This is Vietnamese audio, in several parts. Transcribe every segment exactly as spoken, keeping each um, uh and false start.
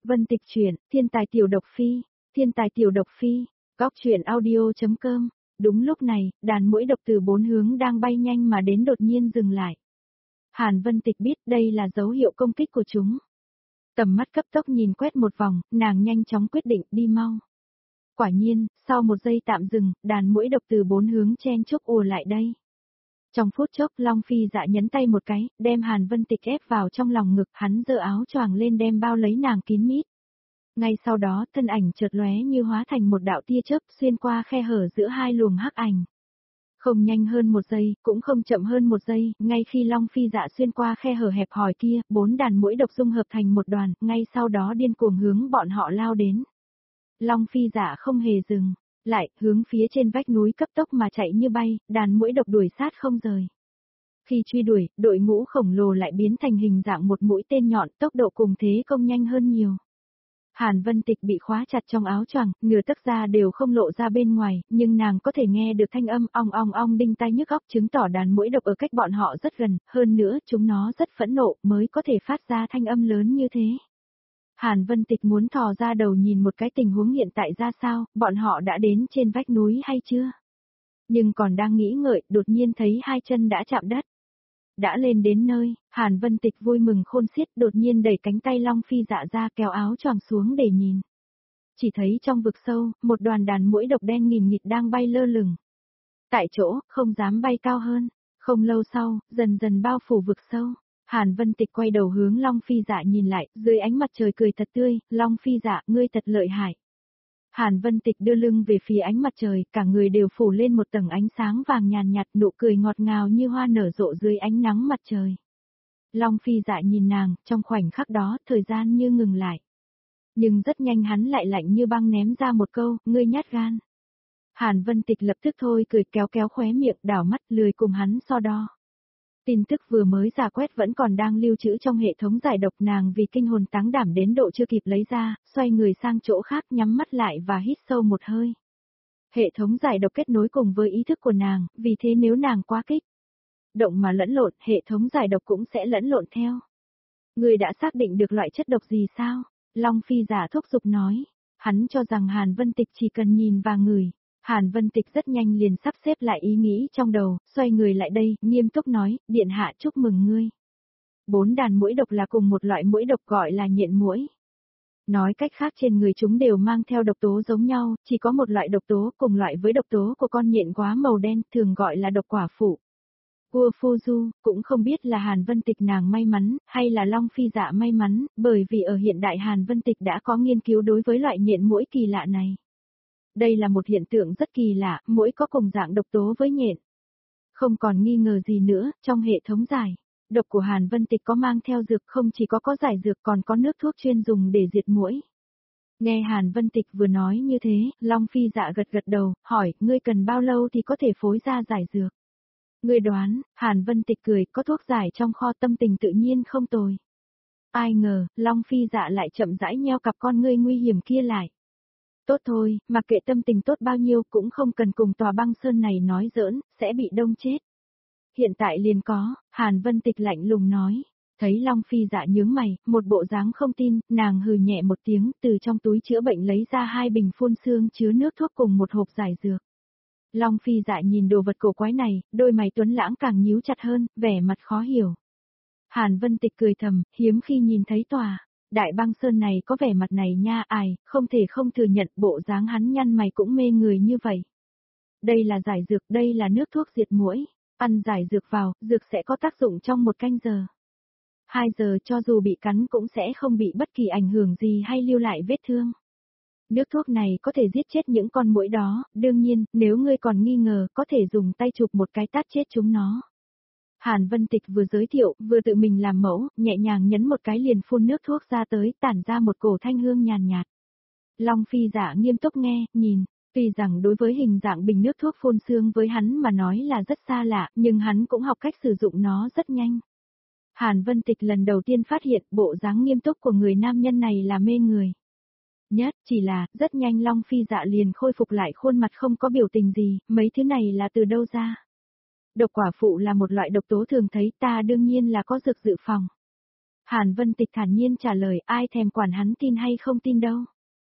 Vân Tịch truyện, Thiên tài tiểu độc phi, Thiên tài tiểu độc phi, góc truyện audio.com. Đúng lúc này, đàn muỗi độc từ bốn hướng đang bay nhanh mà đến đột nhiên dừng lại. Hàn Vân Tịch biết đây là dấu hiệu công kích của chúng. Tầm mắt cấp tốc nhìn quét một vòng, nàng nhanh chóng quyết định đi mau. Quả nhiên, sau một giây tạm dừng, đàn muỗi độc từ bốn hướng chen chúc ùa lại đây. Trong phút chốc, Long Phi Dạ nhấn tay một cái, đem Hàn Vân Tịch ép vào trong lòng ngực, hắn giơ áo choàng lên đem bao lấy nàng kín mít. Ngay sau đó, thân ảnh chợt lóe như hóa thành một đạo tia chớp xuyên qua khe hở giữa hai luồng hắc ảnh. Không nhanh hơn một giây, cũng không chậm hơn một giây, ngay khi Long Phi Dạ xuyên qua khe hở hẹp hòi kia, bốn đàn muỗi độc dung hợp thành một đoàn, ngay sau đó điên cuồng hướng bọn họ lao đến. Long Phi Dạ không hề dừng, lại hướng phía trên vách núi cấp tốc mà chạy như bay, đàn muỗi độc đuổi sát không rời. Khi truy đuổi, đội ngũ khổng lồ lại biến thành hình dạng một mũi tên nhọn, tốc độ cùng thế công nhanh hơn nhiều. Hàn Vân Tịch bị khóa chặt trong áo choàng, nửa tấc da đều không lộ ra bên ngoài, nhưng nàng có thể nghe được thanh âm ong ong ong đinh tai nhức óc, chứng tỏ đàn muỗi độc ở cách bọn họ rất gần, hơn nữa chúng nó rất phẫn nộ mới có thể phát ra thanh âm lớn như thế. Hàn Vân Tịch muốn thò ra đầu nhìn một cái tình huống hiện tại ra sao, bọn họ đã đến trên vách núi hay chưa? Nhưng còn đang nghĩ ngợi, đột nhiên thấy hai chân đã chạm đất. Đã lên đến nơi, Hàn Vân Tịch vui mừng khôn xiết, đột nhiên đẩy cánh tay Long Phi Dạ ra, kéo áo choàng xuống để nhìn. Chỉ thấy trong vực sâu, một đoàn đàn muỗi độc đen nghìn nghịt đang bay lơ lửng. Tại chỗ, không dám bay cao hơn. Không lâu sau, dần dần bao phủ vực sâu. Hàn Vân Tịch quay đầu hướng Long Phi Dạ nhìn lại, dưới ánh mặt trời cười thật tươi, Long Phi Dạ, ngươi thật lợi hại. Hàn Vân Tịch đưa lưng về phía ánh mặt trời, cả người đều phủ lên một tầng ánh sáng vàng nhàn nhạt, nụ cười ngọt ngào như hoa nở rộ dưới ánh nắng mặt trời. Long Phi Dạ nhìn nàng, trong khoảnh khắc đó, thời gian như ngừng lại. Nhưng rất nhanh hắn lại lạnh như băng ném ra một câu, ngươi nhát gan. Hàn Vân Tịch lập tức thôi cười kéo kéo khóe miệng, đảo mắt lười cùng hắn so đo. Tin tức vừa mới giả quét vẫn còn đang lưu trữ trong hệ thống giải độc, nàng vì kinh hồn táng đảm đến độ chưa kịp lấy ra, xoay người sang chỗ khác nhắm mắt lại và hít sâu một hơi. Hệ thống giải độc kết nối cùng với ý thức của nàng, vì thế nếu nàng quá kích động mà lẫn lộn, hệ thống giải độc cũng sẽ lẫn lộn theo. Người đã xác định được loại chất độc gì sao? Long Phi Giả thúc giục nói. Hắn cho rằng Hàn Vân Tịch chỉ cần nhìn và ngửi. Hàn Vân Tịch rất nhanh liền sắp xếp lại ý nghĩ trong đầu, xoay người lại đây, nghiêm túc nói, điện hạ chúc mừng ngươi. Bốn đàn muỗi độc là cùng một loại muỗi độc gọi là nhện muỗi. Nói cách khác trên người chúng đều mang theo độc tố giống nhau, chỉ có một loại độc tố cùng loại với độc tố của con nhện quá màu đen, thường gọi là độc quả phụ. Vua Phu Du, cũng không biết là Hàn Vân Tịch nàng may mắn, hay là Long Phi Dạ may mắn, bởi vì ở hiện đại Hàn Vân Tịch đã có nghiên cứu đối với loại nhện muỗi kỳ lạ này. Đây là một hiện tượng rất kỳ lạ, muỗi có cùng dạng độc tố với nhện. Không còn nghi ngờ gì nữa, trong hệ thống giải độc của Hàn Vân Tịch có mang theo dược, không chỉ có có giải dược còn có nước thuốc chuyên dùng để diệt muỗi. Nghe Hàn Vân Tịch vừa nói như thế, Long Phi Dạ gật gật đầu, hỏi, ngươi cần bao lâu thì có thể phối ra giải dược? Ngươi đoán, Hàn Vân Tịch cười, có thuốc giải trong kho, tâm tình tự nhiên không tồi. Ai ngờ, Long Phi Dạ lại chậm rãi nheo cặp con ngươi nguy hiểm kia lại. Tốt thôi, mặc kệ tâm tình tốt bao nhiêu cũng không cần cùng tòa băng sơn này nói giỡn, sẽ bị đông chết. Hiện tại liền có, Hàn Vân Tịch lạnh lùng nói. Thấy Long Phi Dạ nhướng mày, một bộ dáng không tin, nàng hừ nhẹ một tiếng, từ trong túi chữa bệnh lấy ra hai bình phun sương chứa nước thuốc cùng một hộp giải dược. Long Phi Dạ nhìn đồ vật cổ quái này, đôi mày tuấn lãng càng nhíu chặt hơn, vẻ mặt khó hiểu. Hàn Vân Tịch cười thầm, hiếm khi nhìn thấy tòa đại băng sơn này có vẻ mặt này nha, ai, không thể không thừa nhận bộ dáng hắn nhăn mày cũng mê người như vậy. Đây là giải dược, đây là nước thuốc diệt muỗi, ăn giải dược vào, dược sẽ có tác dụng trong một canh giờ. Hai giờ cho dù bị cắn cũng sẽ không bị bất kỳ ảnh hưởng gì hay lưu lại vết thương. Nước thuốc này có thể giết chết những con muỗi đó, đương nhiên, nếu ngươi còn nghi ngờ, có thể dùng tay chụp một cái tát chết chúng nó. Hàn Vân Tịch vừa giới thiệu, vừa tự mình làm mẫu, nhẹ nhàng nhấn một cái liền phun nước thuốc ra tới, tản ra một cổ thanh hương nhàn nhạt. Long Phi Dạ nghiêm túc nghe, nhìn, tuy rằng đối với hình dạng bình nước thuốc phun sương với hắn mà nói là rất xa lạ, nhưng hắn cũng học cách sử dụng nó rất nhanh. Hàn Vân Tịch lần đầu tiên phát hiện bộ dáng nghiêm túc của người nam nhân này là mê người. Nhất, chỉ là, rất nhanh Long Phi Dạ liền khôi phục lại khuôn mặt không có biểu tình gì, mấy thứ này là từ đâu ra? Độc quả phụ là một loại độc tố thường thấy, ta đương nhiên là có dược dự phòng. Hàn Vân Tịch thản nhiên trả lời, ai thèm quản hắn tin hay không tin đâu.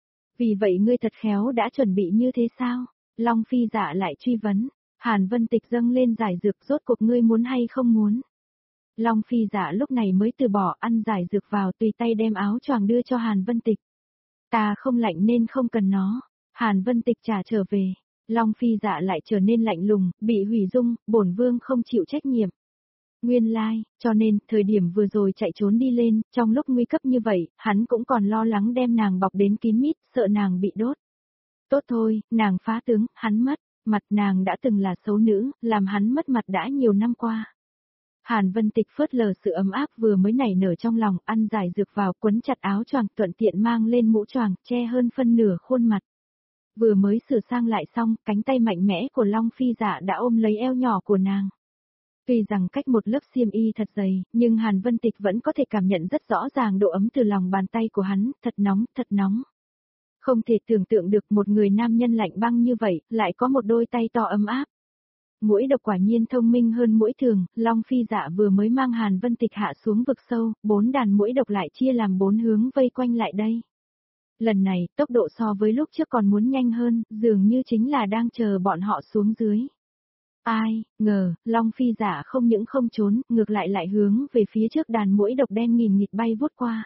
Vì vậy ngươi thật khéo đã chuẩn bị như thế sao? Long Phi Dạ lại truy vấn. Hàn Vân Tịch dâng lên giải dược, rốt cuộc ngươi muốn hay không muốn? Long Phi Dạ lúc này mới từ bỏ ăn giải dược vào, tùy tay đem áo choàng đưa cho Hàn Vân Tịch. Ta không lạnh nên không cần nó. Hàn Vân Tịch trả trở về. Long Phi Dạ lại trở nên lạnh lùng, bị hủy dung, bổn vương không chịu trách nhiệm. Nguyên lai, like, cho nên, thời điểm vừa rồi chạy trốn đi lên, trong lúc nguy cấp như vậy, hắn cũng còn lo lắng đem nàng bọc đến kín mít, sợ nàng bị đốt. Tốt thôi, nàng phá tướng, hắn mất, mặt nàng đã từng là xấu nữ, làm hắn mất mặt đã nhiều năm qua. Hàn Vân Tịch phớt lờ sự ấm áp vừa mới nảy nở trong lòng, ăn giải dược vào, quấn chặt áo choàng, thuận tiện mang lên mũ choàng, che hơn phân nửa khuôn mặt. Vừa mới sửa sang lại xong, cánh tay mạnh mẽ của Long Phi Dạ đã ôm lấy eo nhỏ của nàng. Tuy rằng cách một lớp xiêm y thật dày, nhưng Hàn Vân Tịch vẫn có thể cảm nhận rất rõ ràng độ ấm từ lòng bàn tay của hắn, thật nóng, thật nóng. Không thể tưởng tượng được một người nam nhân lạnh băng như vậy, lại có một đôi tay to ấm áp. Muỗi độc quả nhiên thông minh hơn muỗi thường, Long Phi Dạ vừa mới mang Hàn Vân Tịch hạ xuống vực sâu, bốn đàn muỗi độc lại chia làm bốn hướng vây quanh lại đây. Lần này, tốc độ so với lúc trước còn muốn nhanh hơn, dường như chính là đang chờ bọn họ xuống dưới. Ai, ngờ, Long Phi Dạ không những không trốn, ngược lại lại hướng về phía trước đàn muỗi độc đen nghìn nghịt bay vút qua.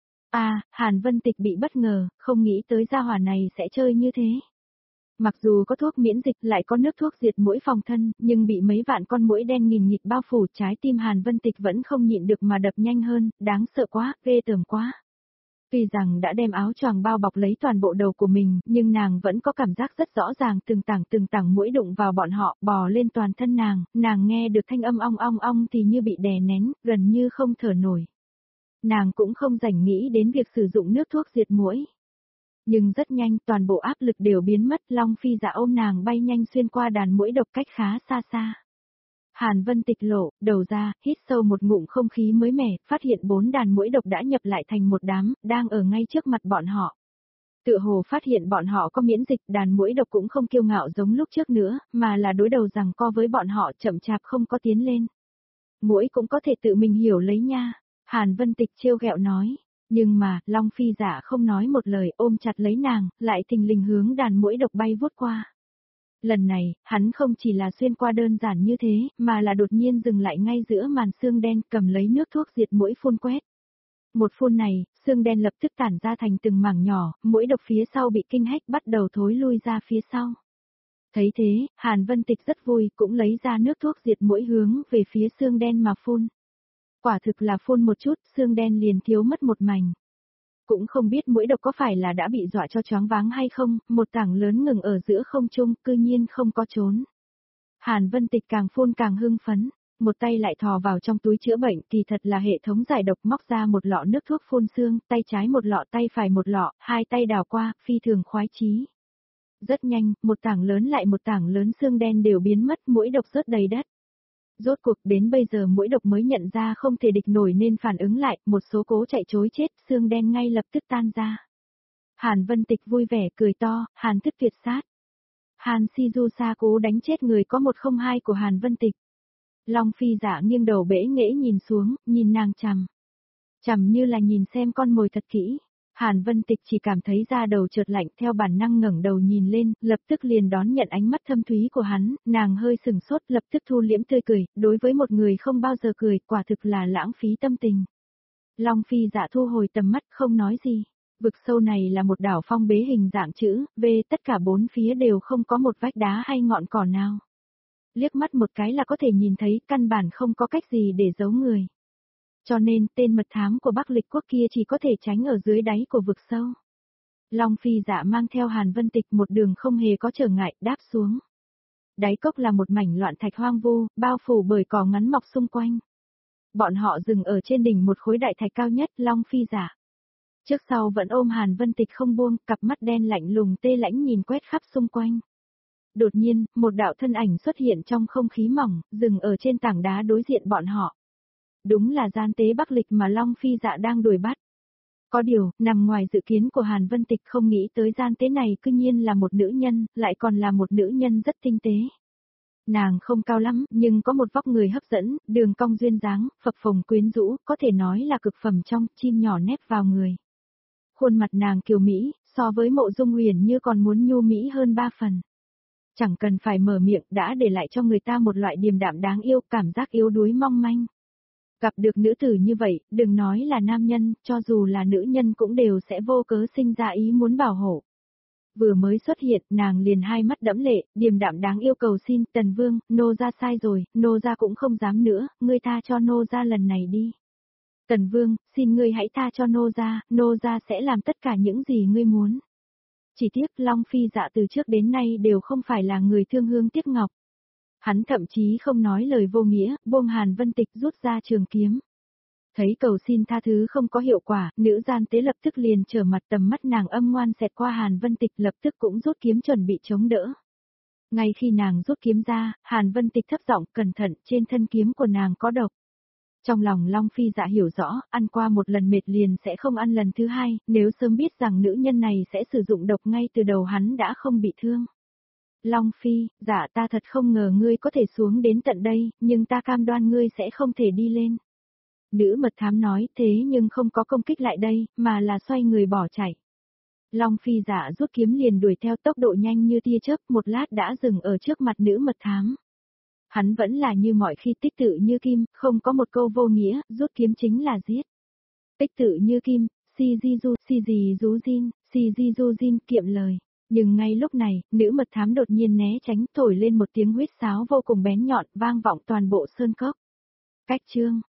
À, Hàn Vân Tịch bị bất ngờ, không nghĩ tới gia hỏa này sẽ chơi như thế. Mặc dù có thuốc miễn dịch lại có nước thuốc diệt muỗi phòng thân, nhưng bị mấy vạn con muỗi đen nghìn nghịt bao phủ, trái tim Hàn Vân Tịch vẫn không nhịn được mà đập nhanh hơn, đáng sợ quá, ghê tởm quá. Tuy rằng đã đem áo choàng bao bọc lấy toàn bộ đầu của mình, nhưng nàng vẫn có cảm giác rất rõ ràng từng tảng từng tảng muỗi đụng vào bọn họ, bò lên toàn thân nàng, nàng nghe được thanh âm ong ong ong thì như bị đè nén, gần như không thở nổi. Nàng cũng không rảnh nghĩ đến việc sử dụng nước thuốc diệt muỗi. Nhưng rất nhanh, toàn bộ áp lực đều biến mất, Long Phi Dạ ôm nàng bay nhanh xuyên qua đàn muỗi độc cách khá xa xa. Hàn Vân Tịch lộ, đầu ra, hít sâu một ngụm không khí mới mẻ, phát hiện bốn đàn muỗi độc đã nhập lại thành một đám, đang ở ngay trước mặt bọn họ. Tựa hồ phát hiện bọn họ có miễn dịch, đàn muỗi độc cũng không kiêu ngạo giống lúc trước nữa, mà là đối đầu rằng co với bọn họ chậm chạp không có tiến lên. Muỗi cũng có thể tự mình hiểu lấy nha, Hàn Vân Tịch trêu ghẹo nói. Nhưng mà, Long Phi Dạ không nói một lời, ôm chặt lấy nàng, lại thình lình hướng đàn muỗi độc bay vút qua. Lần này, hắn không chỉ là xuyên qua đơn giản như thế, mà là đột nhiên dừng lại ngay giữa màn xương đen, cầm lấy nước thuốc diệt muỗi phun quét. Một phun này, xương đen lập tức tản ra thành từng mảng nhỏ, muỗi độc phía sau bị kinh hách bắt đầu thối lui ra phía sau. Thấy thế, Hàn Vân Tịch rất vui, cũng lấy ra nước thuốc diệt muỗi hướng về phía xương đen mà phun. Quả thực là phun một chút, xương đen liền thiếu mất một mảnh. Cũng không biết muỗi độc có phải là đã bị dọa cho choáng váng hay không, một tảng lớn ngừng ở giữa không trung, cư nhiên không có trốn. Hàn Vân Tịch càng phun càng hưng phấn, một tay lại thò vào trong túi chữa bệnh, kỳ thật là hệ thống giải độc, móc ra một lọ nước thuốc phun xương, tay trái một lọ, tay phải một lọ, hai tay đào qua, phi thường khoái chí. Rất nhanh, một tảng lớn lại một tảng lớn xương đen đều biến mất, muỗi độc rớt đầy đất. Rốt cuộc đến bây giờ muỗi độc mới nhận ra không thể địch nổi nên phản ứng lại, một số cố chạy trối chết, xương đen ngay lập tức tan ra. Hàn Vân Tịch vui vẻ cười to, Hàn thức tuyệt sát. Hàn Shizusa cố đánh chết người có một không hai của Hàn Vân Tịch. Long Phi Dạ nghiêng đầu bẽ nghễ nhìn xuống, nhìn nàng chằm. Chằm như là nhìn xem con mồi thật kỹ. Hàn Vân Tịch chỉ cảm thấy da đầu chợt lạnh, theo bản năng ngẩng đầu nhìn lên, lập tức liền đón nhận ánh mắt thâm thúy của hắn, nàng hơi sừng sốt, lập tức thu liễm tươi cười, đối với một người không bao giờ cười, quả thực là lãng phí tâm tình. Long Phi Dạ thu hồi tầm mắt, không nói gì. Vực sâu này là một đảo phong bế hình dạng chữ, V, tất cả bốn phía đều không có một vách đá hay ngọn cỏ nào. Liếc mắt một cái là có thể nhìn thấy, căn bản không có cách gì để giấu người. Cho nên, tên mật thám của Bắc Lịch Quốc kia chỉ có thể tránh ở dưới đáy của vực sâu. Long Phi Dạ mang theo Hàn Vân Tịch một đường không hề có trở ngại, đáp xuống. Đáy cốc là một mảnh loạn thạch hoang vu, bao phủ bởi cỏ ngắn mọc xung quanh. Bọn họ dừng ở trên đỉnh một khối đại thạch cao nhất, Long Phi Dạ. Trước sau vẫn ôm Hàn Vân Tịch không buông, cặp mắt đen lạnh lùng tê lãnh nhìn quét khắp xung quanh. Đột nhiên, một đạo thân ảnh xuất hiện trong không khí mỏng, dừng ở trên tảng đá đối diện bọn họ. Đúng là gian tế Bắc Lịch mà Long Phi Dạ đang đuổi bắt. Có điều, nằm ngoài dự kiến của Hàn Vân Tịch, không nghĩ tới gian tế này cư nhiên là một nữ nhân, lại còn là một nữ nhân rất tinh tế. Nàng không cao lắm, nhưng có một vóc người hấp dẫn, đường cong duyên dáng, phập phồng quyến rũ, có thể nói là cực phẩm trong, chim nhỏ nép vào người. Khuôn mặt nàng kiều mỹ, so với Mộ Dung Huyền Như còn muốn nhu mỹ hơn ba phần. Chẳng cần phải mở miệng đã để lại cho người ta một loại điềm đạm đáng yêu, cảm giác yếu đuối mong manh. Gặp được nữ tử như vậy, đừng nói là nam nhân, cho dù là nữ nhân cũng đều sẽ vô cớ sinh ra ý muốn bảo hộ. Vừa mới xuất hiện, nàng liền hai mắt đẫm lệ, điềm đạm đáng yêu cầu xin, Tần Vương, nô gia sai rồi, nô gia cũng không dám nữa, ngươi tha cho nô gia lần này đi. Tần Vương, xin ngươi hãy tha cho nô gia, nô gia sẽ làm tất cả những gì ngươi muốn. Chỉ tiếc Long Phi Dạ từ trước đến nay đều không phải là người thương hương tiếc ngọc. Hắn thậm chí không nói lời vô nghĩa, buông Hàn Vân Tịch rút ra trường kiếm. Thấy cầu xin tha thứ không có hiệu quả, nữ gian tế lập tức liền trở mặt, tầm mắt nàng âm ngoan xẹt qua Hàn Vân Tịch, lập tức cũng rút kiếm chuẩn bị chống đỡ. Ngay khi nàng rút kiếm ra, Hàn Vân Tịch thấp giọng, cẩn thận, trên thân kiếm của nàng có độc. Trong lòng Long Phi Dạ hiểu rõ, ăn qua một lần mệt liền sẽ không ăn lần thứ hai, nếu sớm biết rằng nữ nhân này sẽ sử dụng độc ngay từ đầu hắn đã không bị thương. Long Phi, dạ ta thật không ngờ ngươi có thể xuống đến tận đây, nhưng ta cam đoan ngươi sẽ không thể đi lên. Nữ mật thám nói, thế nhưng không có công kích lại đây, mà là xoay người bỏ chạy. Long Phi Dạ rút kiếm liền đuổi theo, tốc độ nhanh như tia chớp, một lát đã dừng ở trước mặt nữ mật thám. Hắn vẫn là như mọi khi, tích tự như kim, không có một câu vô nghĩa, rút kiếm chính là giết. Tích tự như kim, si di du, si di du jin, si di du jin, kiệm lời. Nhưng ngay lúc này, nữ mật thám đột nhiên né tránh, thổi lên một tiếng huýt sáo vô cùng bén nhọn, vang vọng toàn bộ sơn cốc. Cách chương